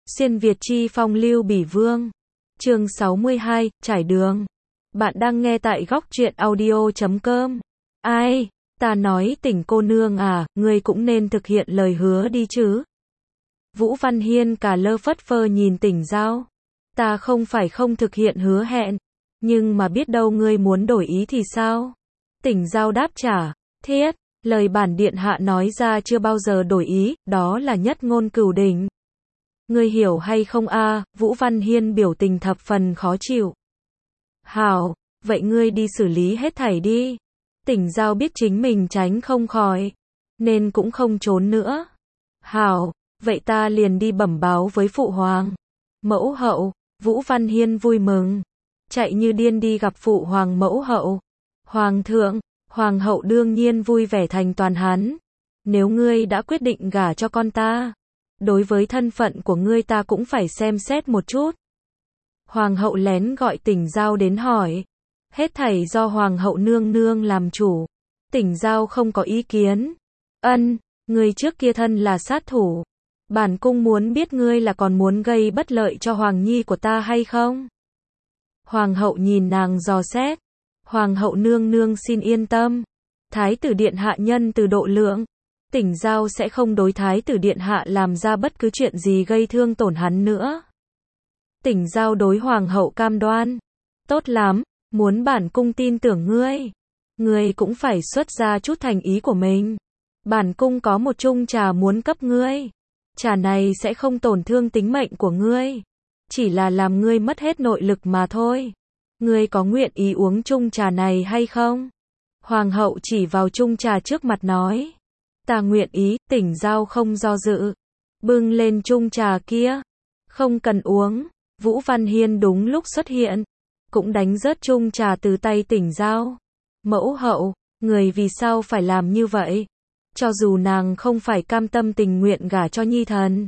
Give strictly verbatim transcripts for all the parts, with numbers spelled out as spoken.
Xuyên Việt chi phong lưu bỉ vương. Chương sáu mươi hai, trải đường. Bạn đang nghe tại góc truyện audio chấm com. Ai, ta nói Tỉnh cô nương à, ngươi cũng nên thực hiện lời hứa đi chứ. Vũ Văn Hiên cả lơ phất phơ nhìn Tỉnh Giao. Ta không phải không thực hiện hứa hẹn, nhưng mà biết đâu ngươi muốn đổi ý thì sao? Tỉnh Giao đáp trả, thiết, lời bản điện hạ nói ra chưa bao giờ đổi ý, đó là nhất ngôn cửu đỉnh. Ngươi hiểu hay không a? Vũ Văn Hiên biểu tình thập phần khó chịu. Hảo, vậy ngươi đi xử lý hết thảy đi. Tỉnh Giao biết chính mình tránh không khỏi, nên cũng không trốn nữa. Hảo, vậy ta liền đi bẩm báo với phụ hoàng. Mẫu hậu, Vũ Văn Hiên vui mừng, chạy như điên đi gặp phụ hoàng mẫu hậu. Hoàng thượng, hoàng hậu đương nhiên vui vẻ thành toàn hắn. Nếu ngươi đã quyết định gả cho con ta, đối với thân phận của ngươi ta cũng phải xem xét một chút. Hoàng hậu lén gọi Tỉnh Giao đến hỏi. Hết thảy do hoàng hậu nương nương làm chủ. Tỉnh Giao không có ý kiến. Ân, ngươi trước kia thân là sát thủ. Bản cung muốn biết ngươi là còn muốn gây bất lợi cho hoàng nhi của ta hay không? Hoàng hậu nhìn nàng dò xét. Hoàng hậu nương nương xin yên tâm. Thái tử điện hạ nhân từ độ lượng. Tỉnh Giao sẽ không đối thái tử điện hạ làm ra bất cứ chuyện gì gây thương tổn hắn nữa. Tỉnh Giao đối hoàng hậu cam đoan. Tốt lắm, muốn bản cung tin tưởng ngươi, ngươi cũng phải xuất ra chút thành ý của mình. Bản cung có một chung trà muốn cấp ngươi. Trà này sẽ không tổn thương tính mệnh của ngươi, chỉ là làm ngươi mất hết nội lực mà thôi. Ngươi có nguyện ý uống chung trà này hay không? Hoàng hậu chỉ vào chung trà trước mặt nói. Ta nguyện ý. Tỉnh Giao không do dự, bưng lên chung trà kia. Không cần uống. Vũ Văn Hiên đúng lúc xuất hiện, cũng đánh rớt chung trà từ tay Tỉnh Giao. Mẫu hậu, người vì sao phải làm như vậy? Cho dù nàng không phải cam tâm tình nguyện gả cho nhi thần,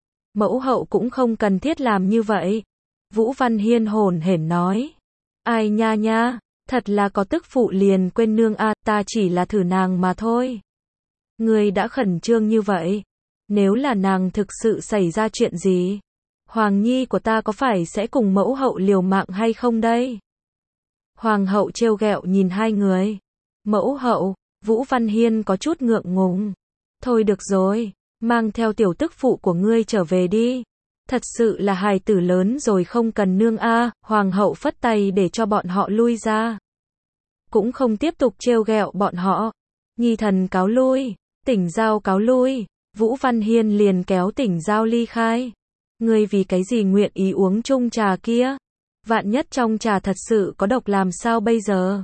mẫu hậu cũng không cần thiết làm như vậy. Vũ Văn Hiên hồn hển nói. Ai nha nha, thật là có tức phụ liền quên nương a, ta chỉ là thử nàng mà thôi. Ngươi đã khẩn trương như vậy, nếu là nàng thực sự xảy ra chuyện gì, hoàng nhi của ta có phải sẽ cùng mẫu hậu liều mạng hay không đây? Hoàng hậu trêu ghẹo nhìn hai người. Mẫu hậu, Vũ Văn Hiên có chút ngượng ngùng. Thôi được rồi, mang theo tiểu tức phụ của ngươi trở về đi. Thật sự là hài tử lớn rồi không cần nương a. Hoàng hậu phất tay để cho bọn họ lui ra, cũng không tiếp tục trêu ghẹo bọn họ. Nhi thần cáo lui. Tỉnh Giao cáo lui. Vũ Văn Hiên liền kéo Tỉnh Giao ly khai. Ngươi vì cái gì nguyện ý uống chung trà kia? Vạn nhất trong trà thật sự có độc làm sao bây giờ?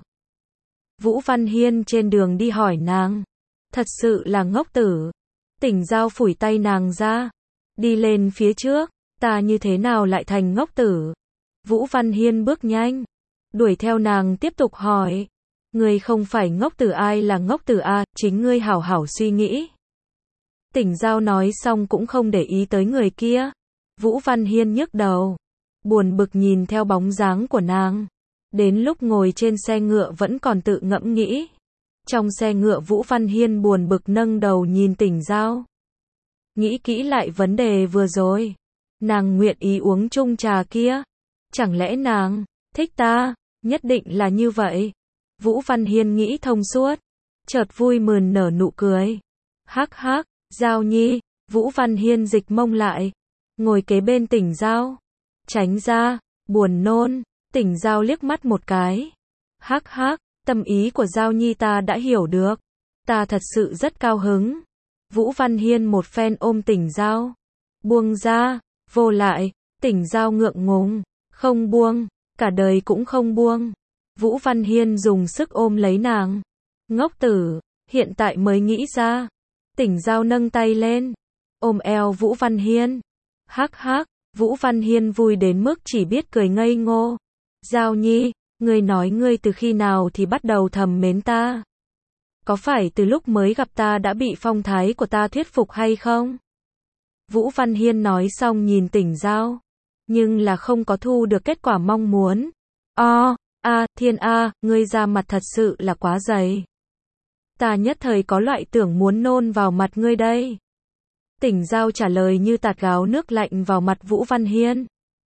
Vũ Văn Hiên trên đường đi hỏi nàng. Thật sự là ngốc tử. Tỉnh Giao phủi tay nàng ra. Đi lên phía trước. Ta như thế nào lại thành ngốc tử? Vũ Văn Hiên bước nhanh, đuổi theo nàng tiếp tục hỏi. Ngươi không phải ngốc tử, ai là ngốc tử a? Chính ngươi hảo hảo suy nghĩ. Tỉnh Giao nói xong cũng không để ý tới người kia. Vũ Văn Hiên nhức đầu, buồn bực nhìn theo bóng dáng của nàng. Đến lúc ngồi trên xe ngựa vẫn còn tự ngẫm nghĩ. Trong xe ngựa Vũ Văn Hiên buồn bực nâng đầu nhìn Tỉnh Giao. Nghĩ kỹ lại vấn đề vừa rồi. Nàng nguyện ý uống chung trà kia. Chẳng lẽ nàng thích ta? Nhất định là như vậy. Vũ Văn Hiên nghĩ thông suốt, chợt vui mừng nở nụ cười. Hắc hắc, Giao nhi. Vũ Văn Hiên dịch mông lại, ngồi kế bên Tỉnh Giao. Tránh ra, buồn nôn. Tỉnh Giao liếc mắt một cái. Hắc hắc, tâm ý của Giao nhi ta đã hiểu được. Ta thật sự rất cao hứng. Vũ Văn Hiên một phen ôm Tỉnh Giao. Buông ra, vô lại. Tỉnh Giao ngượng ngùng. Không buông, cả đời cũng không buông. Vũ Văn Hiên dùng sức ôm lấy nàng. Ngốc tử, hiện tại mới nghĩ ra. Tỉnh Giao nâng tay lên, ôm eo Vũ Văn Hiên. Hắc hắc, Vũ Văn Hiên vui đến mức chỉ biết cười ngây ngô. Giao nhi, ngươi nói ngươi từ khi nào thì bắt đầu thầm mến ta? Có phải từ lúc mới gặp ta đã bị phong thái của ta thuyết phục hay không? Vũ Văn Hiên nói xong nhìn Tỉnh Giao, nhưng là không có thu được kết quả mong muốn. O, a, thiên a, ngươi ra mặt thật sự là quá dày. Ta nhất thời có loại tưởng muốn nôn vào mặt ngươi đây. Tỉnh Giao trả lời như tạt gáo nước lạnh vào mặt Vũ Văn Hiên.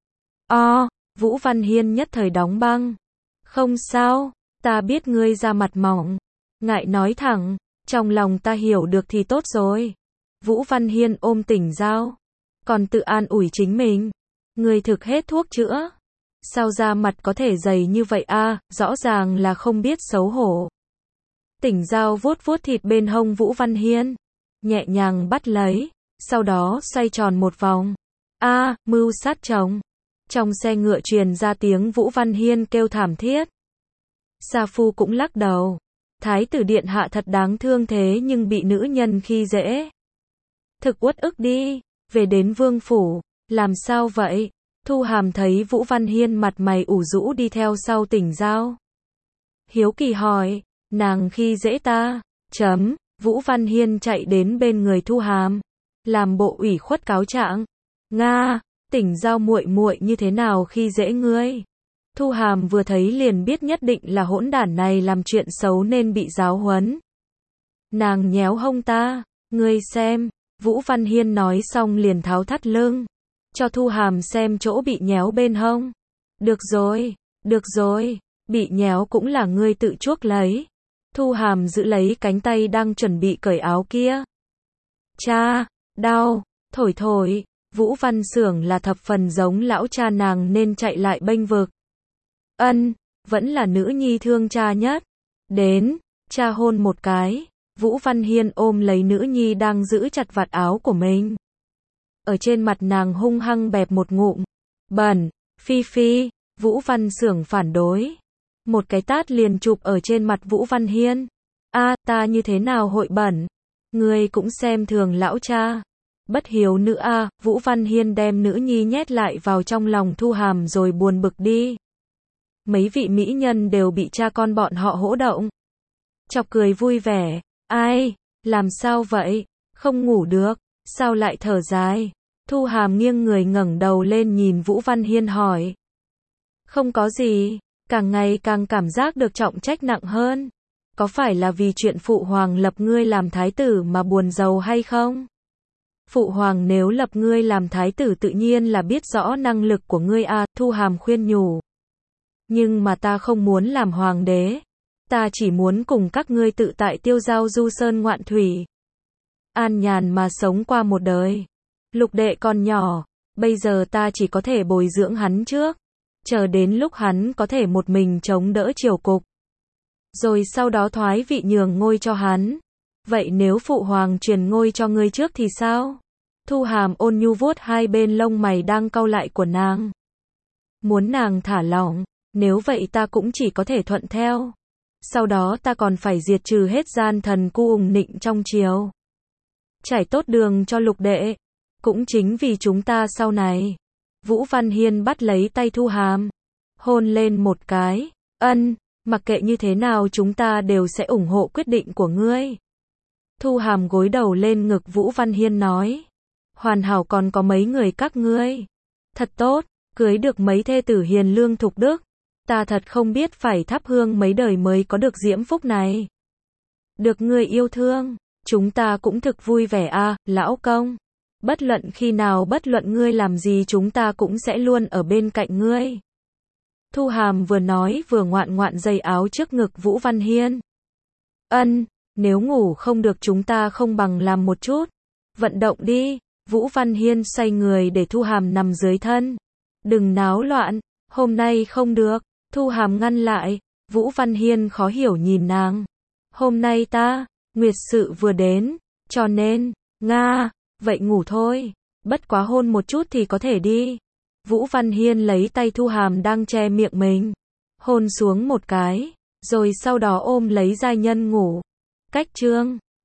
O, Vũ Văn Hiên nhất thời đóng băng. Không sao, ta biết ngươi da mặt mỏng. Ngại nói thẳng, trong lòng ta hiểu được thì tốt rồi. Vũ Văn Hiên ôm Tỉnh Giao, còn tự an ủi chính mình. Ngươi thực hết thuốc chữa. Sao da mặt có thể dày như vậy a, rõ ràng là không biết xấu hổ. Tỉnh Giao vuốt vuốt thịt bên hông Vũ Văn Hiên, nhẹ nhàng bắt lấy, sau đó xoay tròn một vòng. A, mưu sát chồng. Trong xe ngựa truyền ra tiếng Vũ Văn Hiên kêu thảm thiết. Sa Phu cũng lắc đầu. Thái tử điện hạ thật đáng thương thế nhưng bị nữ nhân khi dễ. Thực uất ức đi, về đến vương phủ, làm sao vậy? Thu Hàm thấy Vũ Văn Hiên mặt mày ủ rũ đi theo sau Tỉnh Giao. Hiếu kỳ hỏi, nàng khi dễ ta, chấm, Vũ Văn Hiên chạy đến bên người Thu Hàm, làm bộ ủy khuất cáo trạng. Nga, Tỉnh Giao muội muội như thế nào khi dễ ngươi? Thu Hàm vừa thấy liền biết nhất định là hỗn đản này làm chuyện xấu nên bị giáo huấn. Nàng nhéo hông ta, ngươi xem, Vũ Văn Hiên nói xong liền tháo thắt lưng, cho Thu Hàm xem chỗ bị nhéo bên hông. Được rồi, được rồi, bị nhéo cũng là ngươi tự chuốc lấy. Thu Hàm giữ lấy cánh tay đang chuẩn bị cởi áo kia. Cha, đau, thổi thổi, Vũ Văn Xưởng là thập phần giống lão cha nàng nên chạy lại bênh vực. Ân, vẫn là nữ nhi thương cha nhất. Đến, cha hôn một cái. Vũ Văn Hiên ôm lấy nữ nhi đang giữ chặt vạt áo của mình. Ở trên mặt nàng hung hăng bẹp một ngụm. Bẩn, Phi Phi, Vũ Văn Xưởng phản đối. Một cái tát liền chụp ở trên mặt Vũ Văn Hiên. A, ta như thế nào hội bẩn? Ngươi cũng xem thường lão cha. Bất hiếu nữ a, Vũ Văn Hiên đem nữ nhi nhét lại vào trong lòng Thu Hàm rồi buồn bực đi. Mấy vị mỹ nhân đều bị cha con bọn họ hỗ động. Chọc cười vui vẻ. Ai, làm sao vậy? Không ngủ được, sao lại thở dài? Thu Hàm nghiêng người ngẩng đầu lên nhìn Vũ Văn Hiên hỏi. Không có gì, càng ngày càng cảm giác được trọng trách nặng hơn. Có phải là vì chuyện Phụ Hoàng lập ngươi làm thái tử mà buồn rầu hay không? Phụ Hoàng nếu lập ngươi làm thái tử tự nhiên là biết rõ năng lực của ngươi a, Thu Hàm khuyên nhủ. Nhưng mà ta không muốn làm hoàng đế. Ta chỉ muốn cùng các ngươi tự tại tiêu dao du sơn ngoạn thủy. An nhàn mà sống qua một đời. Lục đệ còn nhỏ, bây giờ ta chỉ có thể bồi dưỡng hắn trước. Chờ đến lúc hắn có thể một mình chống đỡ triều cục. Rồi sau đó thoái vị nhường ngôi cho hắn. Vậy nếu Phụ Hoàng truyền ngôi cho ngươi trước thì sao? Thu Hàm ôn nhu vuốt hai bên lông mày đang cau lại của nàng. Muốn nàng thả lỏng, nếu vậy ta cũng chỉ có thể thuận theo. Sau đó ta còn phải diệt trừ hết gian thần cu ùng nịnh trong triều. Trải tốt đường cho lục đệ. Cũng chính vì chúng ta sau này. Vũ Văn Hiên bắt lấy tay Thu Hàm. Hôn lên một cái. Ân, mặc kệ như thế nào chúng ta đều sẽ ủng hộ quyết định của ngươi. Thu Hàm gối đầu lên ngực Vũ Văn Hiên nói. Hoàn hảo còn có mấy người các ngươi. Thật tốt, cưới được mấy thê tử hiền lương thục đức. Ta thật không biết phải thắp hương mấy đời mới có được diễm phúc này. Được ngươi yêu thương, chúng ta cũng thực vui vẻ a, lão công. Bất luận khi nào bất luận ngươi làm gì chúng ta cũng sẽ luôn ở bên cạnh ngươi. Thu Hàm vừa nói vừa ngoạn ngoạn dây áo trước ngực Vũ Văn Hiên. Ân, nếu ngủ không được chúng ta không bằng làm một chút. Vận động đi. Vũ Văn Hiên xoay người để Thu Hàm nằm dưới thân. Đừng náo loạn, hôm nay không được. Thu Hàm ngăn lại. Vũ Văn Hiên khó hiểu nhìn nàng. Hôm nay ta, nguyệt sự vừa đến, cho nên, Nga, vậy ngủ thôi. Bất quá hôn một chút thì có thể đi. Vũ Văn Hiên lấy tay Thu Hàm đang che miệng mình. Hôn xuống một cái, rồi sau đó ôm lấy giai nhân ngủ. Cách chương